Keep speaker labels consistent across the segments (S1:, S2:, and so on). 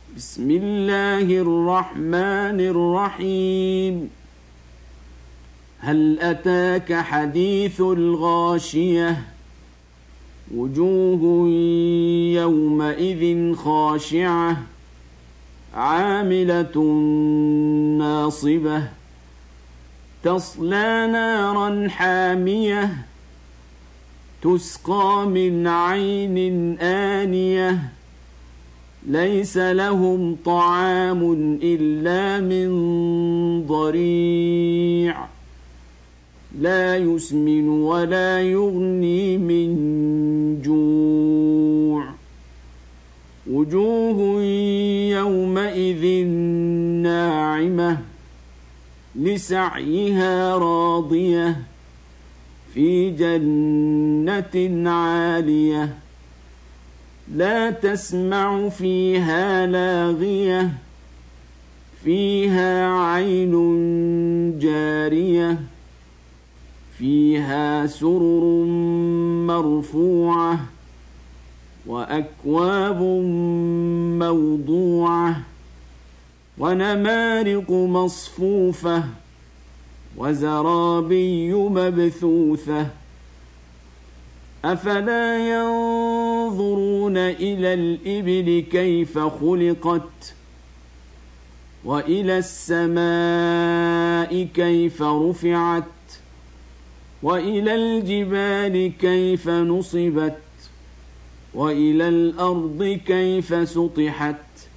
S1: بسم الله الرحمن الرحيم. هل أتاك حديث الغاشية وجوه يومئذ خاشعة عاملة ناصبة تصلى نارا حامية تسقى من عين آنية ليس لهم طعام إلا من ضريع لا يسمن ولا يغني من جوع وجوه يومئذ ناعمة لسعيها راضية في جنة عالية لا تسمع فيها لاغية فيها عين جارية فيها سرر مرفوعة وأكواب موضوعة ونمارق مصفوفة وزرابي مبثوثة أفلا ينظرون إلى الإبل كيف خلقت وإلى السماء كيف رفعت وإلى الجبال كيف نصبت وإلى الأرض كيف سطحت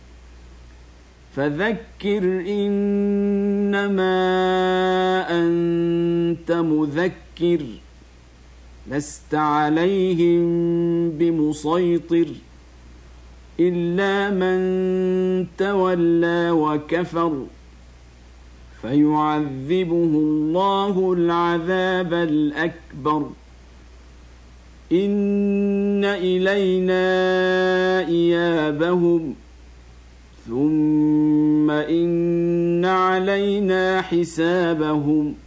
S1: فذكر إنما أنت مذكر لست عليهم بمسيطر إلا من تولى وكفر فيعذبه الله العذاب الأكبر إن إلينا إيابهم ثم إن علينا حسابهم